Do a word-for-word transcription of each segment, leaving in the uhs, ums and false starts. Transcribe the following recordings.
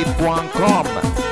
تي دوت كوم.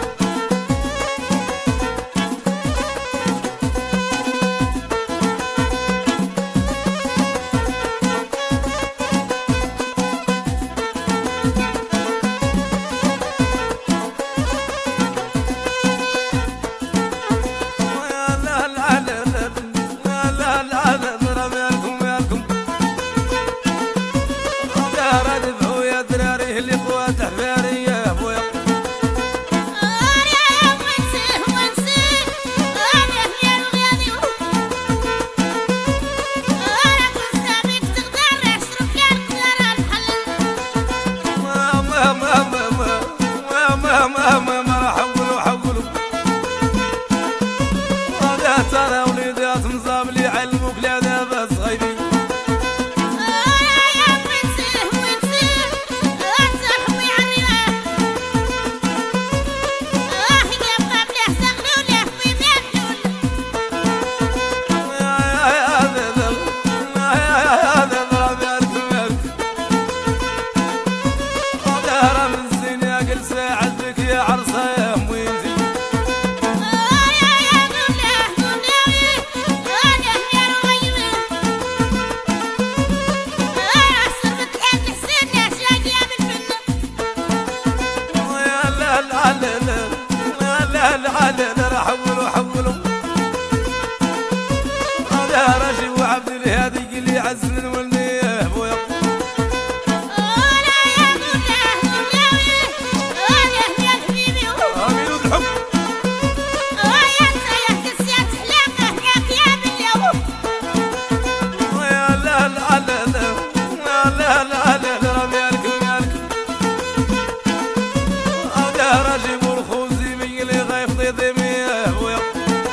ترى وليدات مصاب لي علموك لا دابا صغيرين عزمن والمياه بويا ولا يا مولاي مولاي انا يا حبيبي امين الحب ويا انت يا كسيات حلاقه ياك يا باليوم ويا لا لا لا لا لا لا لا رميالك مالك هذا راجل والخوزي من اللي غيفضي ضمياه بويا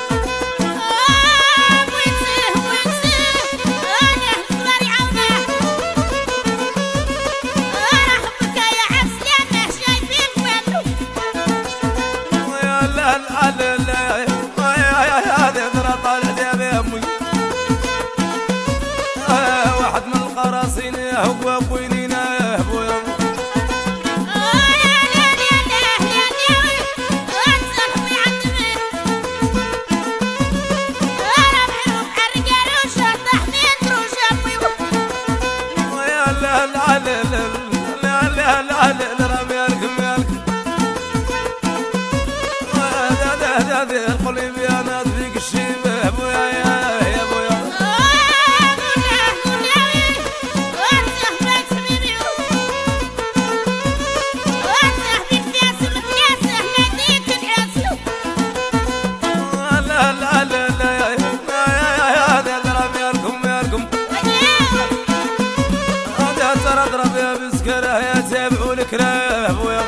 واحد من القراصين هو بوينينا بويا القلب يا ناس فيك الشيبه بويا يا بويا لا لا لا لا يا رميالكم مالكم هذا ترى اضرب يا بسكره يا تابعوا الكراه بويا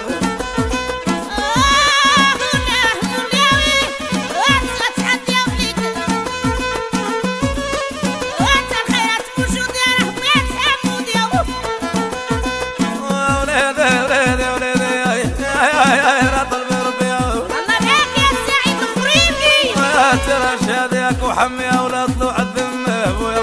ترى شاديك وحمي اولاد طلوع الذمه بويا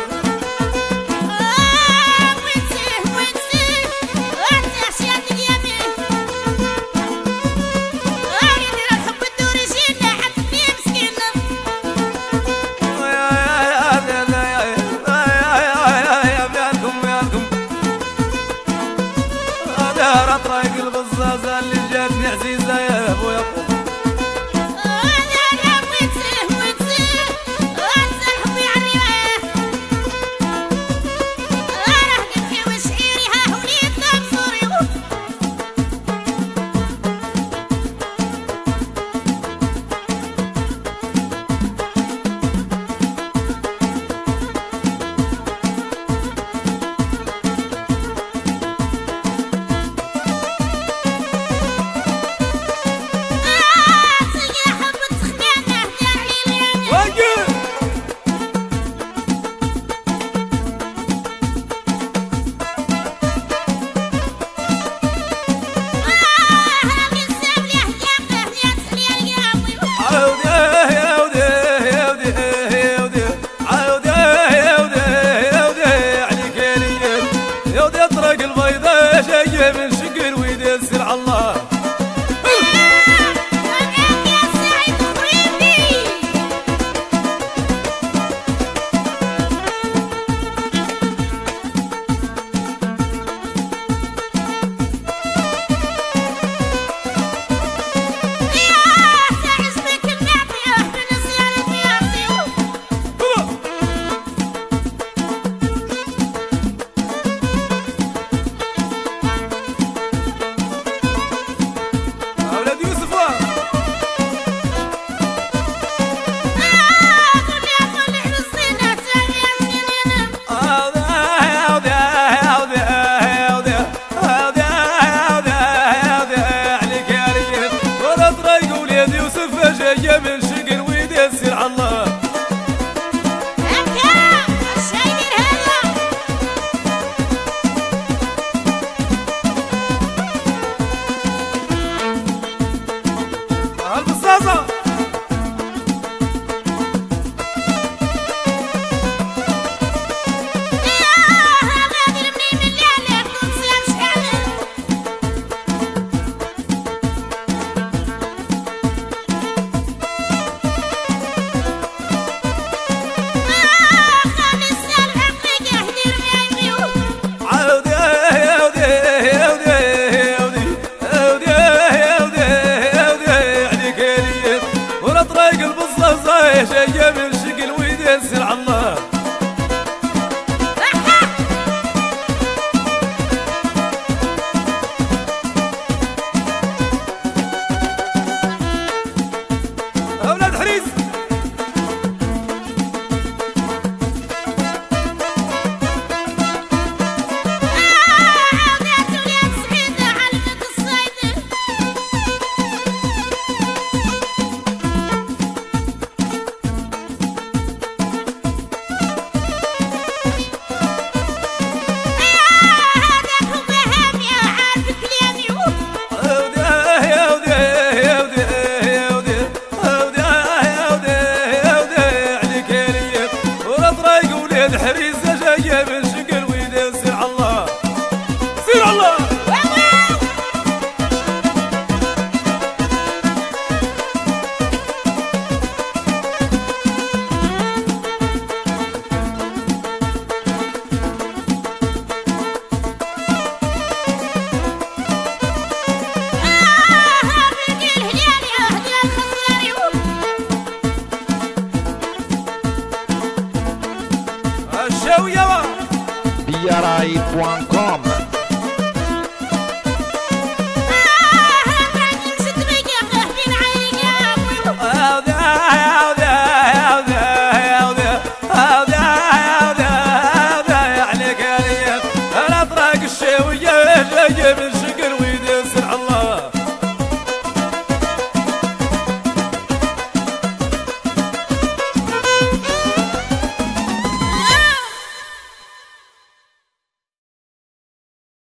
طريق البزازه اللي جاتني عزيزه يا ابويا جاي من شقل ويدسر على الله. البصاصة جاي من شقل ويدسر على الله. أولاد حريص حريصة جاية من شقل ويدسر على الله. سير على الله. B R I point com